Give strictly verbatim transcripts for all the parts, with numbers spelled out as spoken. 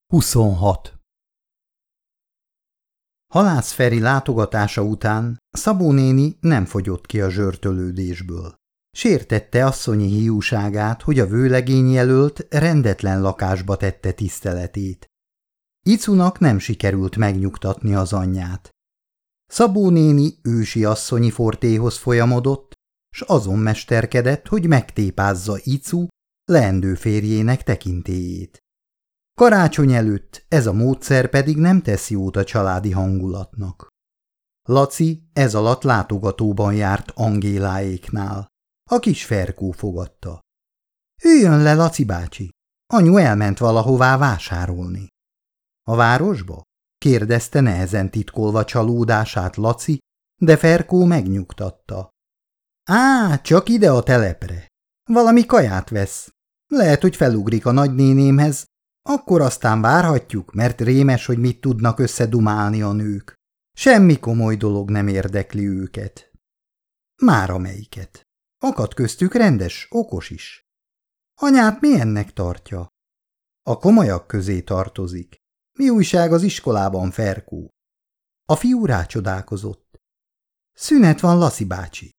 huszonhat. Halász Feri látogatása után Szabó néni nem fogyott ki a zsörtölődésből. Sértette asszonyi hiúságát, hogy a vőlegény jelölt rendetlen lakásba tette tiszteletét. Icunak nem sikerült megnyugtatni az anyját. Szabó néni ősi asszonyi fortéhoz folyamodott, s azon mesterkedett, hogy megtépázza Icu leendő férjének tekintélyét. Karácsony előtt ez a módszer pedig nem tesz jót a családi hangulatnak. Laci ez alatt látogatóban járt Angéláéknál. A kis Ferkó fogadta. Üljön le, Laci bácsi, anyu elment valahová vásárolni. A városba? Kérdezte nehezen titkolva csalódását Laci, de Ferkó megnyugtatta. Á, csak ide a telepre. Valami kaját vesz. Lehet, hogy felugrik a nagynénémhez, akkor aztán várhatjuk, mert rémes, hogy mit tudnak összedumálni a nők. Semmi komoly dolog nem érdekli őket. Már amelyiket. Akad köztük rendes, okos is. Anyát milyennek tartja? A komolyak közé tartozik. Mi újság az iskolában, Ferkó? A fiú rácsodálkozott. Szünet van, Laci bácsi.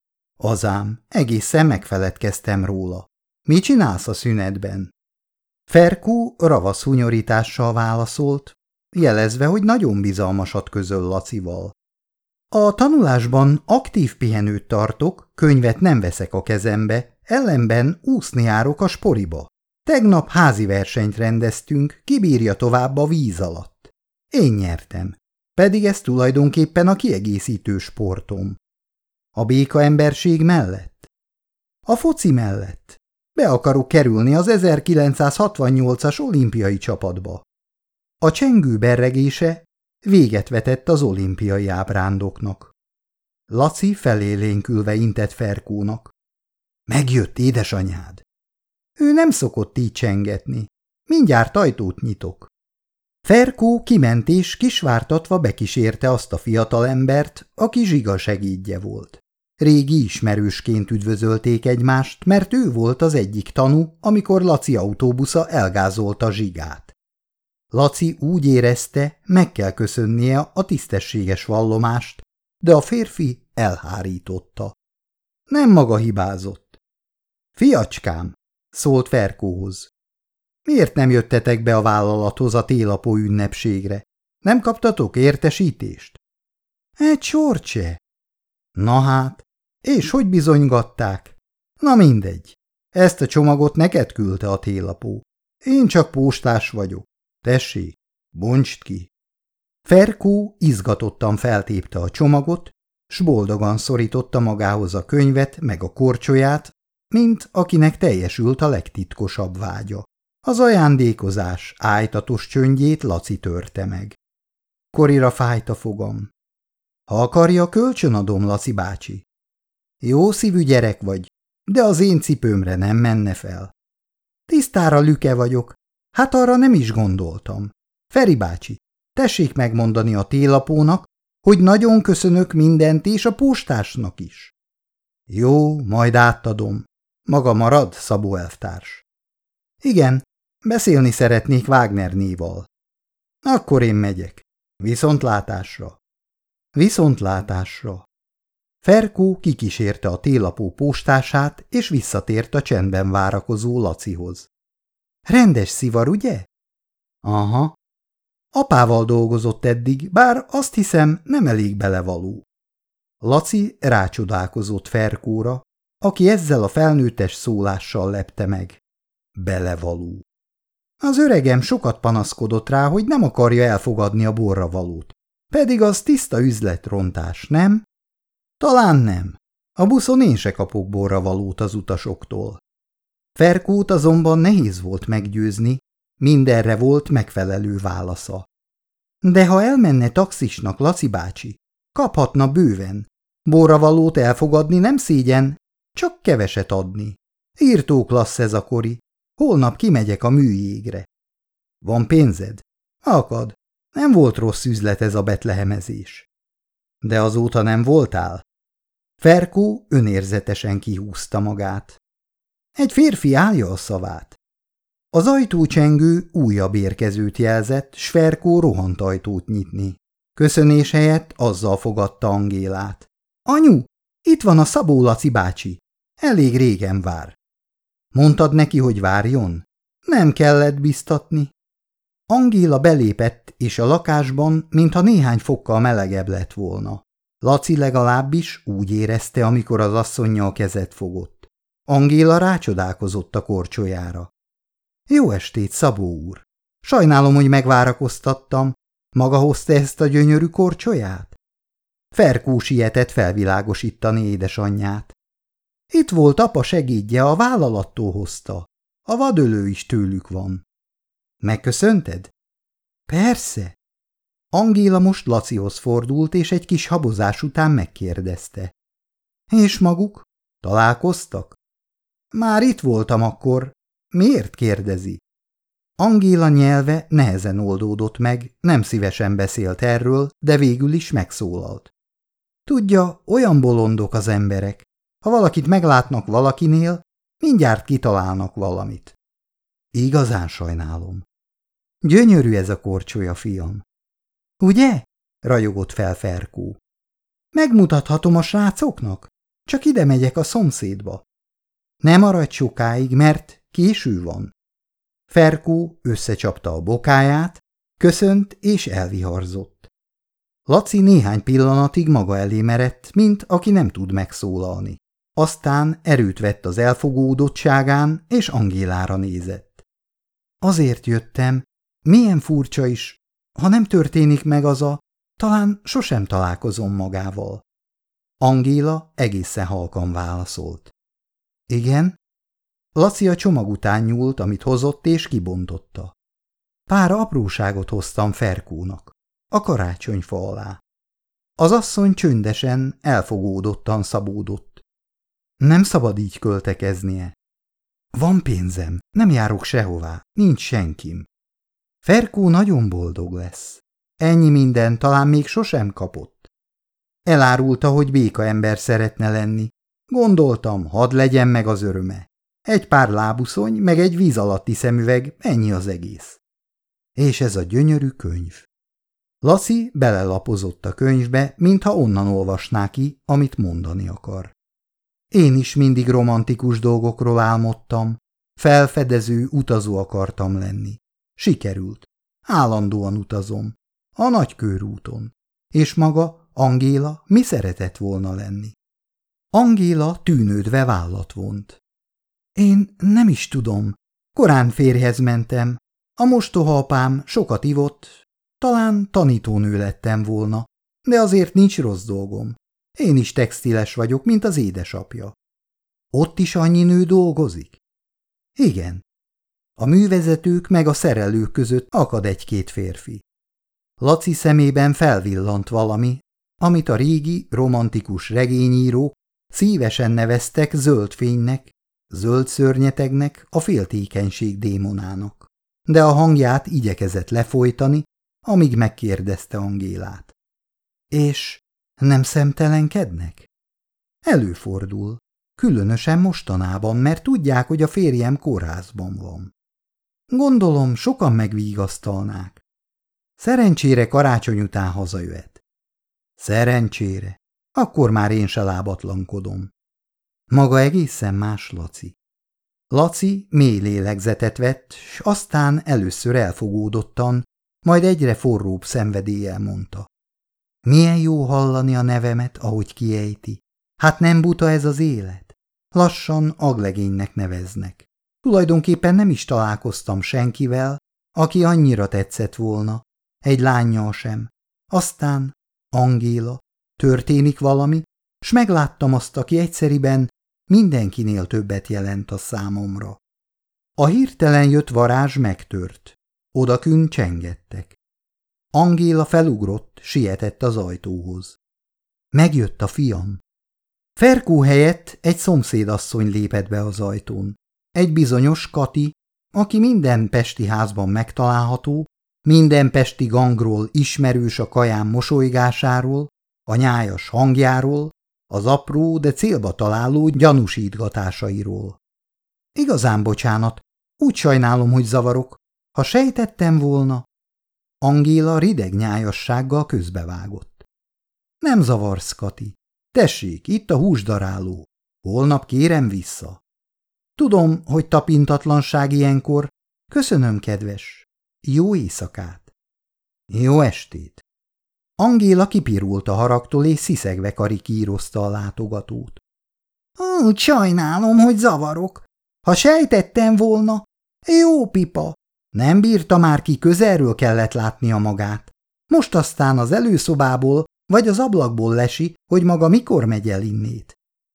Azám, egészen megfeledkeztem róla. Mi csinálsz a szünetben? Ferkó ravasz hunyorítással válaszolt, jelezve, hogy nagyon bizalmasat közöl Lacival. A tanulásban aktív pihenőt tartok, könyvet nem veszek a kezembe, ellenben úszni járok a sporiba. Tegnap házi versenyt rendeztünk, kibírja tovább a víz alatt. Én nyertem, pedig ez tulajdonképpen a kiegészítő sportom. A béka emberség mellett? A foci mellett. Be akarok kerülni az ezerkilencszázhatvannyolcas olimpiai csapatba. A csengő berregése véget vetett az olimpiai ábrándoknak. Laci felélénkülve intett Ferkónak. Megjött édesanyád. Ő nem szokott így csengetni. Mindjárt ajtót nyitok. Ferkó kiment és kisvártatva bekísérte azt a fiatalembert, aki Zsiga segédje volt. Régi ismerősként üdvözölték egymást, mert ő volt az egyik tanú, amikor Laci autóbusza elgázolta Zsigát. Laci úgy érezte, meg kell köszönnie a tisztességes vallomást, de a férfi elhárította. Nem maga hibázott. Fiacskám, szólt Ferkóhoz. Miért nem jöttetek be a vállalathoz a télapó ünnepségre? Nem kaptatok értesítést? Egy sort se. Na hát, és hogy bizonygatták? Na mindegy, ezt a csomagot neked küldte a télapó. Én csak postás vagyok. Tessék, bontsd ki. Ferkó izgatottan feltépte a csomagot, s boldogan szorította magához a könyvet meg a korcsolyát, mint akinek teljesült a legtitkosabb vágya. Az ajándékozás ájtatos csöndjét Laci törte meg. Korira fájt a fogam. Ha akarja, kölcsönadom, Laci bácsi. Jó szívű gyerek vagy, de az én cipőmre nem menne fel. Tisztára lüke vagyok, hát arra nem is gondoltam. Feri bácsi, tessék megmondani a télapónak, hogy nagyon köszönök mindent és a postásnak is. Jó, majd átadom. Maga marad, Szabó elvtárs. Igen, beszélni szeretnék Wagnernéval. Akkor én megyek. Viszontlátásra. Viszontlátásra. Ferkó kikísérte a télapó postását, és visszatért a csendben várakozó Lacihoz. Rendes szivar, ugye? Aha. Apával dolgozott eddig, bár azt hiszem nem elég belevaló. Laci rácsodálkozott Ferkóra, aki ezzel a felnőttes szólással lepte meg. Belevaló. Az öregem sokat panaszkodott rá, hogy nem akarja elfogadni a borravalót. Pedig az tiszta üzletrontás, nem? Talán nem. A buszon én se kapok borravalót az utasoktól. Ferkót azonban nehéz volt meggyőzni, mindenre volt megfelelő válasza. De ha elmenne taxisnak, Laci bácsi, kaphatna bőven. Borravalót elfogadni nem szégyen, csak keveset adni. Írtó klassz ez a kori. Holnap kimegyek a műjégre. Van pénzed? Akad. Nem volt rossz üzlet ez a betlehemezés. De azóta nem voltál? Ferkó önérzetesen kihúzta magát. Egy férfi állja a szavát. Az ajtócsengő újabb érkezőt jelzett, s Ferkó rohant ajtót nyitni. Köszönés helyett azzal fogadta Angélát. Anyu, itt van a Szabó Laci bácsi. Elég régen vár. Mondtad neki, hogy várjon? Nem kellett biztatni. Angéla belépett, és a lakásban, mintha néhány fokkal melegebb lett volna. Laci legalábbis úgy érezte, amikor az asszonnyal kezet fogott. Angéla rácsodálkozott a korcsolyára. Jó estét, Szabó úr! Sajnálom, hogy megvárakoztattam. Maga hozta ezt a gyönyörű korcsolyát? Ferkó sietett felvilágosítani édesanyját. Itt volt apa segédje, a vállalattól hozta. A vadölő is tőlük van. Megköszönted? Persze. Angéla most Lacihoz fordult, és egy kis habozás után megkérdezte. És maguk? Találkoztak? Már itt voltam akkor. Miért kérdezi? Angéla nyelve nehezen oldódott meg, nem szívesen beszélt erről, de végül is megszólalt. Tudja, olyan bolondok az emberek. Ha valakit meglátnak valakinél, mindjárt kitalálnak valamit. Igazán sajnálom. Gyönyörű ez a korcsolya, fiam. Ugye? Rajogott fel Ferkó. Megmutathatom a srácoknak? Csak ide megyek a szomszédba. Ne maradj sokáig, mert késő van. Ferkó összecsapta a bokáját, köszönt és elviharzott. Laci néhány pillanatig maga elé merett, mint aki nem tud megszólalni. Aztán erőt vett az elfogódottságán, és Angélára nézett. Azért jöttem, milyen furcsa is, ha nem történik meg az a, talán sosem találkozom magával. Angéla egészen halkan válaszolt. Igen? Laci a csomag után nyúlt, amit hozott, és kibontotta. Pár apróságot hoztam Ferkónak, a karácsonyfa alá. Az asszony csöndesen, elfogódottan szabódott. Nem szabad így költekeznie. Van pénzem, nem járok sehová, nincs senkim. Ferkó nagyon boldog lesz. Ennyi minden talán még sosem kapott. Elárulta, hogy béka ember szeretne lenni. Gondoltam, hadd legyen meg az öröme. Egy pár lábuszony, meg egy víz alatti szemüveg, ennyi az egész. És ez a gyönyörű könyv. Laci belelapozott a könyvbe, mintha onnan olvasná ki, amit mondani akar. Én is mindig romantikus dolgokról álmodtam, felfedező utazó akartam lenni. Sikerült. Állandóan utazom. A nagykörúton. És maga, Angéla, mi szeretett volna lenni? Angéla tűnődve vállat vont. Én nem is tudom. Korán férjhez mentem. A mostoha apám sokat ivott. Talán tanítónő lettem volna, de azért nincs rossz dolgom. Én is textiles vagyok, mint az édesapja. Ott is annyi nő dolgozik? Igen. A művezetők meg a szerelők között akad egy-két férfi. Laci szemében felvillant valami, amit a régi, romantikus regényírók szívesen neveztek zöld fénynek, zöld szörnyetegnek, a féltékenység démonának. De a hangját igyekezett lefolytani, amíg megkérdezte Angélát. És nem szemtelenkednek? Előfordul, különösen mostanában, mert tudják, hogy a férjem kórházban van. Gondolom, sokan megvigasztalnák. Szerencsére karácsony után hazajöhet. Szerencsére. Akkor már én se lábatlankodom. Maga egészen más, Laci. Laci mély lélegzetet vett, s aztán először elfogódottan, majd egyre forróbb szenvedéllyel mondta. Milyen jó hallani a nevemet, ahogy kiejti. Hát nem buta ez az élet? Lassan aglegénynek neveznek. Tulajdonképpen nem is találkoztam senkivel, aki annyira tetszett volna. Egy lánnyal sem. Aztán, Angéla, történik valami, s megláttam azt, aki egyszeriben mindenkinél többet jelent a számomra. A hirtelen jött varázs megtört. Odakün csengettek. Angéla felugrott, sietett az ajtóhoz. Megjött a fiam. Ferkó helyett egy szomszédasszony lépett be az ajtón. Egy bizonyos Kati, aki minden pesti házban megtalálható, minden pesti gangról ismerős a kaján mosolygásáról, a nyájas hangjáról, az apró, de célba találó gyanúsítgatásairól. Igazán bocsánat, Úgy sajnálom, hogy zavarok. Ha sejtettem volna... Angéla rideg nyájassággal közbevágott. Nem zavarsz, Kati. Tessék, itt a húsdaráló. Holnap kérem vissza. Tudom, hogy tapintatlanság ilyenkor. Köszönöm, kedves. Jó éjszakát. Jó estét. Angéla kipirult a haragtól, és sziszegve karikírozta a látogatót. Úgy sajnálom, hogy zavarok. Ha sejtettem volna, jó pipa. Nem bírta már ki, közelről kellett látnia magát. Most aztán az előszobából vagy az ablakból lesi, hogy maga mikor megy el innét.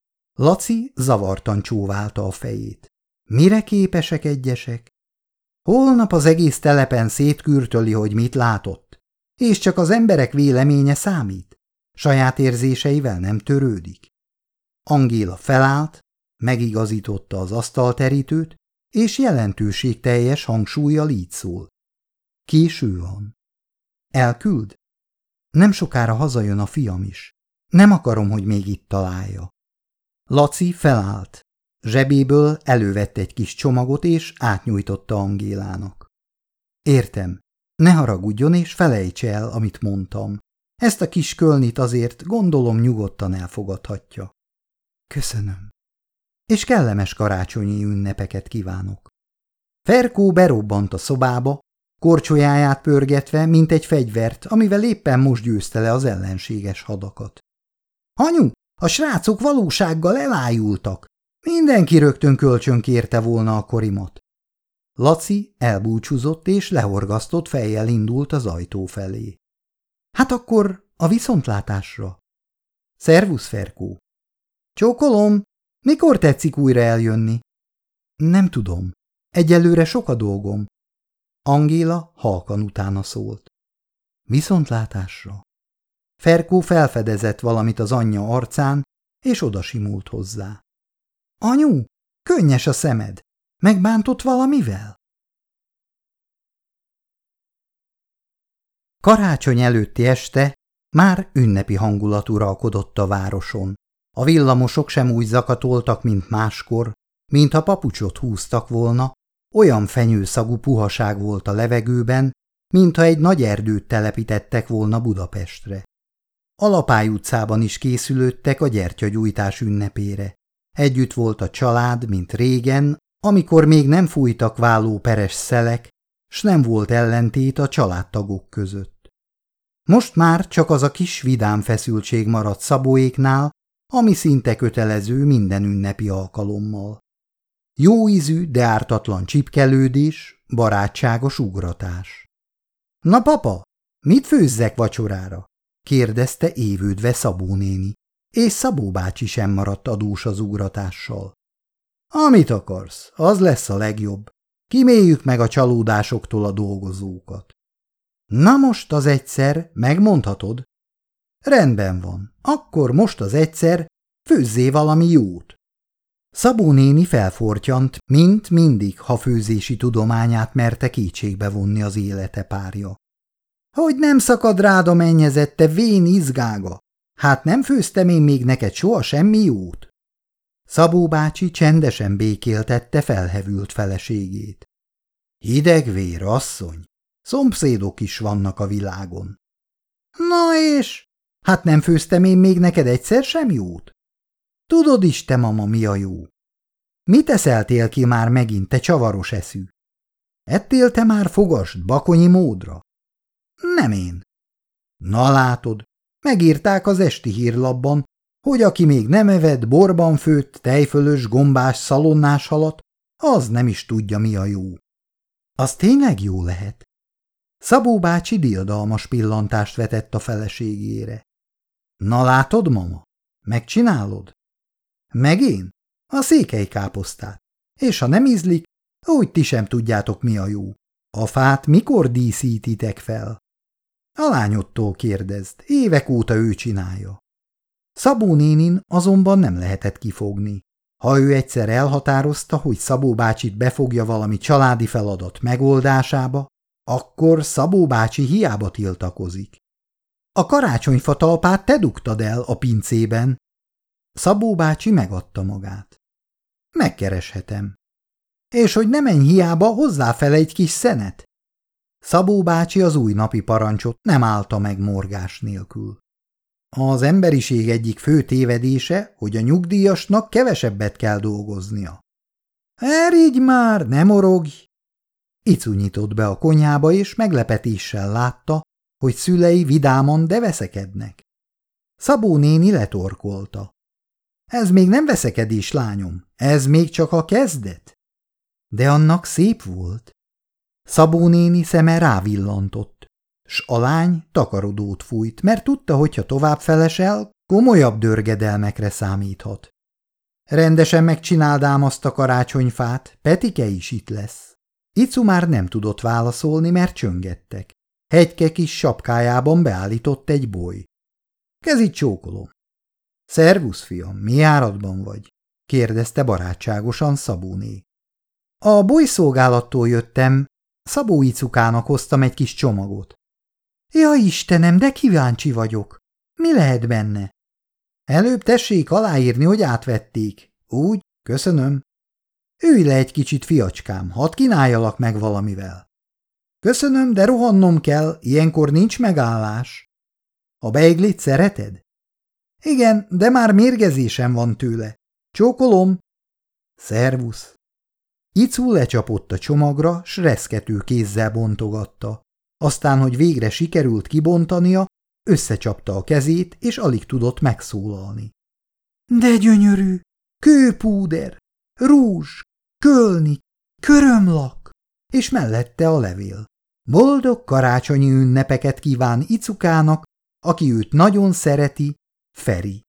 Laci zavartan csóválta a fejét. Mire képesek egyesek? Holnap az egész telepen szétkürtöli, hogy mit látott, és csak az emberek véleménye számít. Saját érzéseivel nem törődik. Angéla felállt, megigazította az asztalterítőt, és jelentőségteljes hangsúllyal így szól. Késő van. Elküld? Nem sokára hazajön a fiam is. Nem akarom, hogy még itt találja. Laci felállt. Zsebéből elővett egy kis csomagot, és átnyújtotta Angélának. Értem. Ne haragudjon, és felejtse el, amit mondtam. Ezt a kis kölnit azért gondolom nyugodtan elfogadhatja. Köszönöm. És kellemes karácsonyi ünnepeket kívánok. Ferkó berobbant a szobába, korcsolyáját pörgetve, mint egy fegyvert, amivel éppen most győzte le az ellenséges hadakat. Anyu, a srácok valósággal elájultak. Mindenki rögtön kölcsön kérte volna a korimat. Laci elbúcsúzott, és lehorgasztott fejjel indult az ajtó felé. Hát akkor a viszontlátásra. Szervusz, Ferkó. Csókolom, mikor tetszik újra eljönni? Nem tudom. Egyelőre sok a dolgom. Angéla halkan utána szólt. Viszontlátásra. Ferkó felfedezett valamit az anyja arcán, és odasimult hozzá. Anyu, könnyes a szemed. Megbántott valamivel? Karácsony előtti este már ünnepi hangulat uralkodott a városon. A villamosok sem úgy zakatoltak, mint máskor, mintha papucsot húztak volna, olyan fenyőszagú puhaság volt a levegőben, mintha egy nagy erdőt telepítettek volna Budapestre. A Lapály utcában is készülődtek a gyertyagyújtás ünnepére. Együtt volt a család, mint régen, amikor még nem fújtak válló peres szelek, s nem volt ellentét a családtagok között. Most már csak az a kis vidám feszültség maradt Szabóéknál, ami szinte kötelező minden ünnepi alkalommal. Jó ízű, de ártatlan csipkelődés, barátságos ugratás. – Na papa, mit főzzek vacsorára? – kérdezte évődve Szabó néni, és Szabó bácsi sem maradt adós az ugratással. – Amit akarsz, az lesz a legjobb. Kiméljük meg a csalódásoktól a dolgozókat. – Na most az egyszer, megmondhatod? – Rendben van, akkor most az egyszer főzzé valami jót. Szabó néni felfortyant, mint mindig, ha főzési tudományát merte kétségbe vonni az élete párja. – Hogy nem szakad rád a mennyezette vén izgága? Hát nem főztem én még neked soha semmi jót? Szabó bácsi csendesen békéltette felhevült feleségét. – Hideg vér, asszony, szomszédok is vannak a világon. – Na és? Hát nem főztem én még neked egyszer sem jót? Tudod is, te mama, mi a jó? Mit eszeltél ki már megint, te csavaros eszű? Ettél te már fogast bakonyi módra? Nem én. Na látod, megírták az esti hírlapban, hogy aki még nem evett borban főtt, tejfölös, gombás, szalonnás halat, az nem is tudja, mi a jó. Az tényleg jó lehet. Szabó bácsi diadalmas pillantást vetett a feleségére. Na látod, mama? Megcsinálod? Meg én? A székely káposztát. És ha nem ízlik, úgy ti sem tudjátok, mi a jó. A fát mikor díszítitek fel? A lányodtól kérdezd, évek óta ő csinálja. Szabó nénin azonban nem lehetett kifogni. Ha ő egyszer elhatározta, hogy Szabó bácsit befogja valami családi feladat megoldásába, akkor Szabó bácsi hiába tiltakozik. A karácsonyfa talpát te dugtad el a pincében. Szabó bácsi megadta magát. Megkereshetem. És hogy ne menj hiába, hozzáfele egy kis szenet. Szabó bácsi az új napi parancsot nem állta meg morgás nélkül. Az emberiség egyik fő tévedése, hogy a nyugdíjasnak kevesebbet kell dolgoznia. Erigy már, ne morogj! Icu nyitott be a konyhába, és meglepetéssel látta, hogy szülei vidáman, de veszekednek. Szabó néni letorkolta. Ez még nem veszekedés, lányom, ez még csak a kezdet. De annak szép volt. Szabó néni szeme rávillantott, s a lány takarodót fújt, mert tudta, hogyha tovább felesel, komolyabb dörgedelmekre számíthat. Rendesen megcsináld ám azt a karácsonyfát, Petike is itt lesz. Icu már nem tudott válaszolni, mert csöngettek. Hegyke kis sapkájában beállított egy boly. Kezit csókolom. Szervusz, fiam, mi áradban vagy? Kérdezte barátságosan Szabóné. A bolyszolgálattól jöttem, Szabó Icukának hoztam egy kis csomagot. Ja, Istenem, de kíváncsi vagyok. Mi lehet benne? Előbb tessék aláírni, hogy átvették. Úgy, köszönöm. Ülj le egy kicsit, fiacskám, hadd kínáljalak meg valamivel. Köszönöm, de rohannom kell, ilyenkor nincs megállás. A beiglit szereted? Igen, de már mérgezésem van tőle. Csókolom. Szervusz. Icu lecsapott a csomagra, s reszkető kézzel bontogatta. Aztán, hogy végre sikerült kibontania, összecsapta a kezét, és alig tudott megszólalni. De gyönyörű! Kőpúder, rúzs, kölni, körömlak, és mellette a levél. Boldog karácsonyi ünnepeket kíván Icukának, aki őt nagyon szereti, Feri.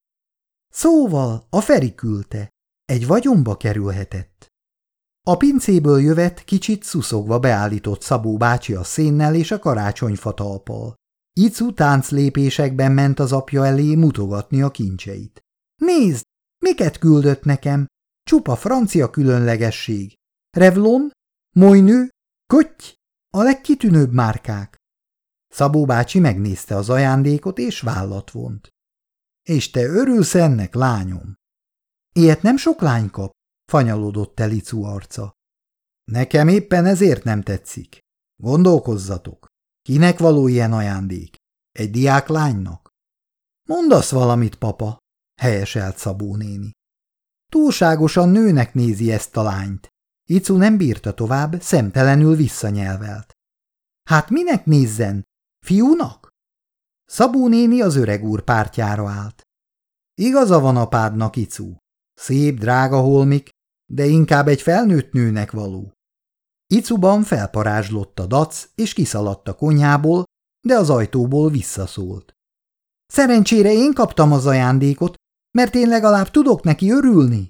Szóval a Feri küldte, egy vagyonba kerülhetett. A pincéből jövet kicsit szuszogva beállított Szabó bácsi a szénnel és a karácsonyfa talppal. Icu tánclépésekben ment az apja elé mutogatni a kincseit. Nézd, miket küldött nekem? Csupa francia különlegesség. Revlon, Moynő, Kötty, a legkitűnőbb márkák. Szabó bácsi megnézte az ajándékot, és vállat vont. És te örülsz ennek, lányom? Ilyet nem sok lány kap, fanyalodott el Icu arca. Nekem éppen ezért nem tetszik. Gondolkozzatok, kinek való ilyen ajándék? Egy diáklánynak? Mondasz valamit, papa, helyeselt Szabó néni. Túlságosan nőnek nézi ezt a lányt. Icu nem bírta tovább, szemtelenül visszanyelvelt. Hát minek nézzen? Fiúnak? Szabó néni az öreg úr pártjára állt. Igaza van apádnak, Icu. Szép, drága holmik, de inkább egy felnőtt nőnek való. Icuban felparázslott a dac, és kiszaladt a konyhából, de az ajtóból visszaszólt. Szerencsére én kaptam az ajándékot, mert én legalább tudok neki örülni.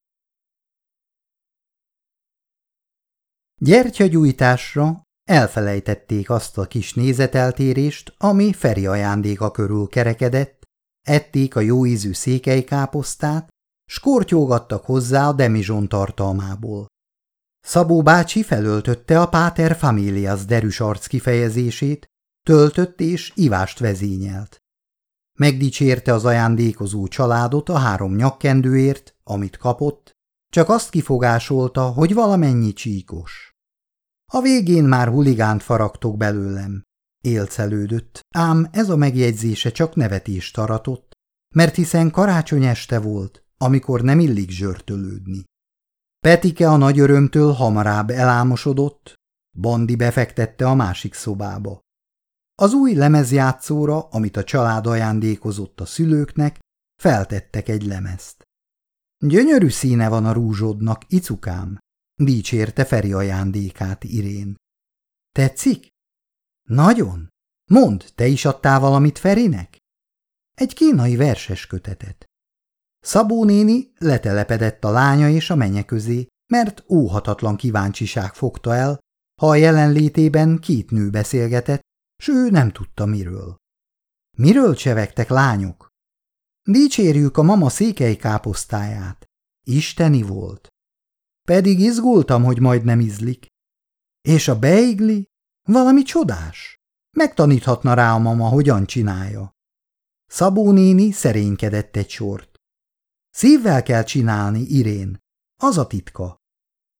Gyertyagyújtásra elfelejtették azt a kis nézeteltérést, ami Feri ajándéka körül kerekedett, ették a jóízű székelykáposztát, s kortyolgattak hozzá a demizson tartalmából. Szabó bácsi felöltötte a pater familias derűs arc kifejezését, töltött és ivást vezényelt. Megdicsérte az ajándékozó családot a három nyakkendőért, amit kapott, csak azt kifogásolta, hogy valamennyi csíkos. A végén már huligánt faragtok belőlem. Élcelődött, ám ez a megjegyzése csak nevetést aratott, mert hiszen karácsony este volt, amikor nem illik zsörtölődni. Petike a nagy örömtől hamarabb elámosodott, Bandi befektette a másik szobába. Az új lemezjátszóra, amit a család ajándékozott a szülőknek, feltettek egy lemezt. Gyönyörű színe van a rúzsodnak, Icukám, dicsérte Feri ajándékát Irén. Tetszik? Nagyon. Mondd, te is adtál valamit Ferinek? Egy kínai verses kötetet. Szabó néni letelepedett a lánya és a menye közé, mert óhatatlan kíváncsiság fogta el, ha a jelenlétében két nő beszélgetett, s ő nem tudta miről. Miről csevegtek, lányok? Dicsérjük a mama székelykáposztáját. Isteni volt. Pedig izgultam, hogy majd nem ízlik. És a beigli? Valami csodás. Megtaníthatna rá a mama, hogyan csinálja. Szabó néni szerénykedett egy sort. Szívvel kell csinálni, Irén. Az a titka.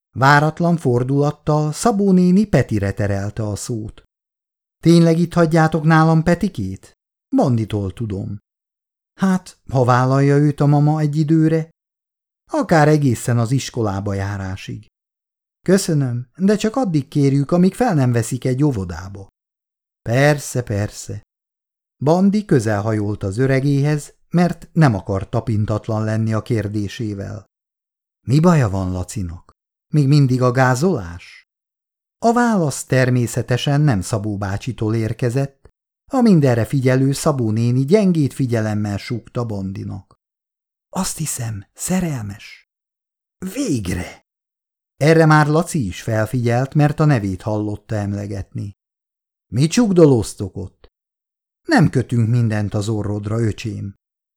Váratlan fordulattal Szabó néni Petire terelte a szót. Tényleg itt hagyjátok nálam Petikét? Banditól tudom. Hát, ha vállalja őt a mama egy időre, akár egészen az iskolába járásig. Köszönöm, de csak addig kérjük, amíg fel nem veszik egy óvodába. Persze, persze. Bandi közelhajolt az öregéhez, mert nem akar tapintatlan lenni a kérdésével. Mi baja van Lacinak? Még mindig a gázolás? A válasz természetesen nem Szabó bácsitól érkezett, a mindenre figyelő Szabó néni gyengét figyelemmel súgta Bandinak. Azt hiszem, szerelmes. Végre! Erre már Laci is felfigyelt, mert a nevét hallotta emlegetni. Mi csukdolóztok ott? Nem kötünk mindent az orrodra, öcsém.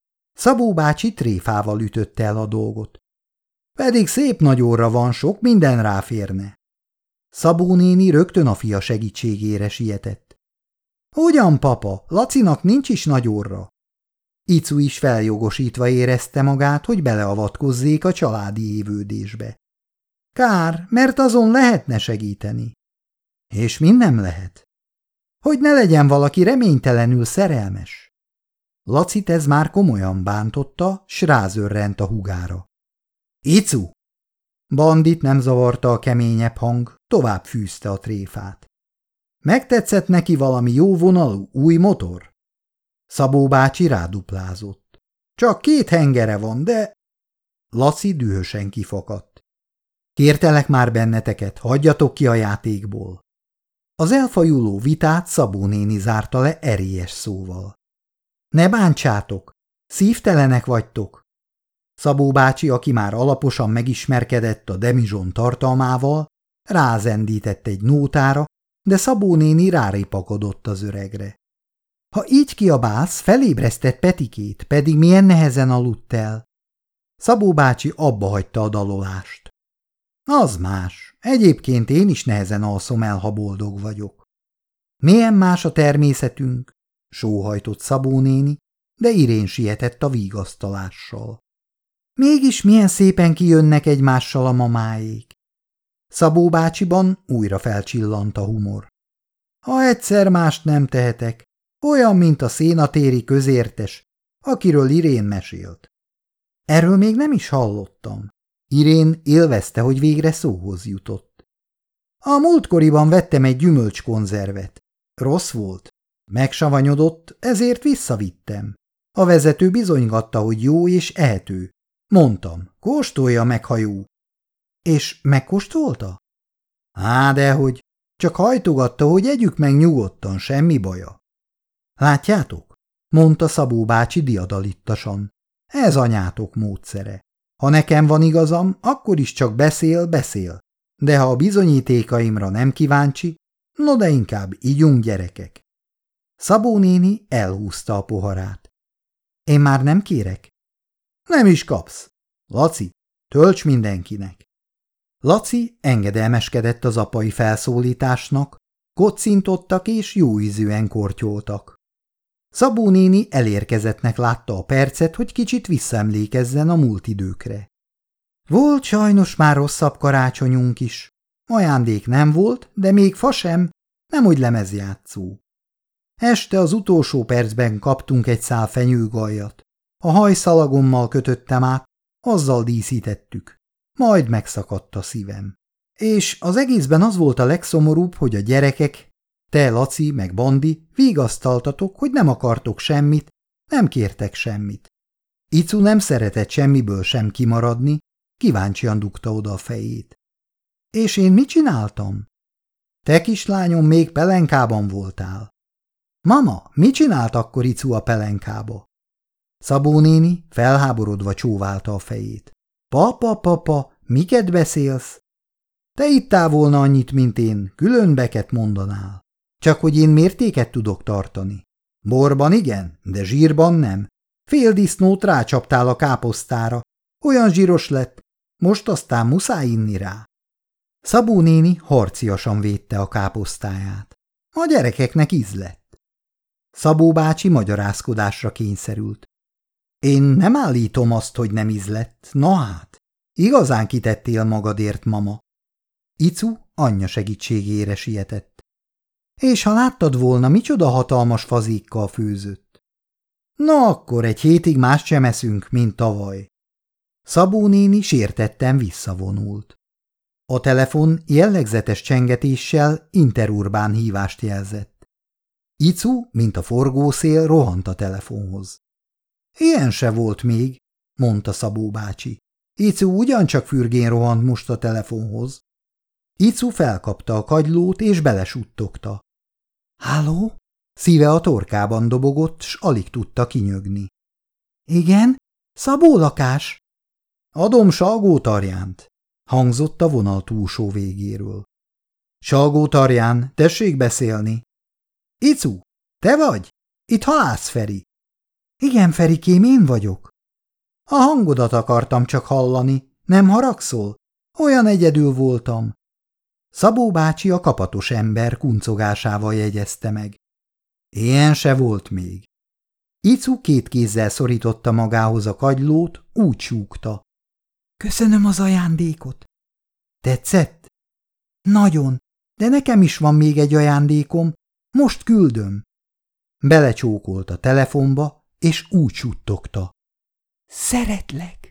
Szabó bácsi tréfával ütötte el a dolgot. Pedig szép nagy orra van, sok minden ráférne. Szabó néni rögtön a fia segítségére sietett. Ugyan, papa, Lacinak nincs is nagy orra. Icu is feljogosítva érezte magát, hogy beleavatkozzék a családi évődésbe. Kár, mert azon lehetne segíteni. És mind nem lehet. Hogy ne legyen valaki reménytelenül szerelmes. Lacit ez már komolyan bántotta, s rázörrent a húgára. Icu! Bandit nem zavarta a keményebb hang, tovább fűzte a tréfát. Megtetszett neki valami jó vonalú, új motor? Szabó bácsi ráduplázott. Csak két hengere van, de... Laci dühösen kifakadt. Kértelek már benneteket, hagyjatok ki a játékból. Az elfajuló vitát Szabó néni zárta le erélyes szóval. Ne bántsátok, szívtelenek vagytok. Szabó bácsi, aki már alaposan megismerkedett a demizson tartalmával, rázendített egy nótára, de Szabó néni ráripakodott az öregre. Ha így kiabálsz, felébresztett Petikét, pedig milyen nehezen aludt el. Szabó bácsi abba hagyta a dalolást. Az más, egyébként én is nehezen alszom el, ha boldog vagyok. Milyen más a természetünk, sóhajtott Szabó néni, de Irén sietett a vigasztalással. Mégis milyen szépen kijönnek egymással a mamáék. Szabó bácsiban újra felcsillant a humor. Ha egyszer mást nem tehetek, olyan, mint a szénatéri közértes, akiről Irén mesélt. Erről még nem is hallottam. Irén élvezte, hogy végre szóhoz jutott. A múltkoriban vettem egy gyümölcskonzervet. Rossz volt. Megsavanyodott, ezért visszavittem. A vezető bizonygatta, hogy jó és ehető. Mondtam, kóstolja meg, ha jó. És megkóstolta? Á, dehogy. Csak hajtogatta, hogy együk meg nyugodtan, semmi baja. Látjátok? Mondta Szabó bácsi diadalittasan. Ez anyátok módszere. Ha nekem van igazam, akkor is csak beszél, beszél. De ha a bizonyítékaimra nem kíváncsi, no de inkább ígyunk, gyerekek. Szabó néni elhúzta a poharát. Én már nem kérek? Nem is kapsz. Laci, tölts mindenkinek. Laci engedelmeskedett az apai felszólításnak, kocintottak és jóízűen kortyoltak. Szabó néni elérkezettnek látta a percet, hogy kicsit visszaemlékezzen a múlt időkre. Volt sajnos már rosszabb karácsonyunk is. Ajándék nem volt, de még fa sem, nemhogy lemezjátszó. Este az utolsó percben kaptunk egy szál fenyőgajat. A hajszalagommal kötöttem át, azzal díszítettük. Majd megszakadt a szívem. És az egészben az volt a legszomorúbb, hogy a gyerekek, te, Laci, meg Bandi, vigasztaltatok, hogy nem akartok semmit, nem kértek semmit. Icu nem szeretett semmiből sem kimaradni, kíváncsian dugta oda a fejét. És én mit csináltam? Te, kislányom, még pelenkában voltál. Mama, mit csinált akkor Icu a pelenkába? Szabó néni felháborodva csóválta a fejét. Papa, papa, miket beszélsz? Te ittál volna annyit, mint én, különbeket mondanál. Csak hogy én mértéket tudok tartani. Borban igen, de zsírban nem. Fél disznót rácsaptál a káposztára. Olyan zsíros lett, most aztán muszáj inni rá. Szabó néni harciasan védte a káposztáját. A gyerekeknek íz lett. Szabó bácsi magyarázkodásra kényszerült. Én nem állítom azt, hogy nem íz lett, na hát. Igazán kitettél magadért, mama. Icu anyja segítségére sietett. És ha láttad volna, micsoda hatalmas fazékkal főzött. Na akkor egy hétig más sem eszünk, mint tavaly. Szabó néni sértetten visszavonult. A telefon jellegzetes csengetéssel interurbán hívást jelzett. Icu, mint a forgószél, rohant a telefonhoz. Ilyen se volt még, mondta Szabó bácsi. Icu ugyancsak fürgén rohant most a telefonhoz. Icu felkapta a kagylót és belesuttogta. Háló? Szíve a torkában dobogott, s alig tudta kinyögni. Igen? Szabó lakás? Adom Salgó-Tarjánt, hangzott a vonal túlsó végéről. Salgó-Tarján, tessék beszélni. Icu, te vagy? Itt Halász Feri. Igen, Ferikém, én vagyok. A hangodat akartam csak hallani, nem haragszol? Olyan egyedül voltam. Szabó bácsi a kapatos ember kuncogásával jegyezte meg. Ilyen se volt még. Icu két kézzel szorította magához a kagylót, úgy súgta. Köszönöm az ajándékot. Tetszett? Nagyon, de nekem is van még egy ajándékom, most küldöm. Belecsókolt a telefonba, és úgy suttogta. Szeretlek.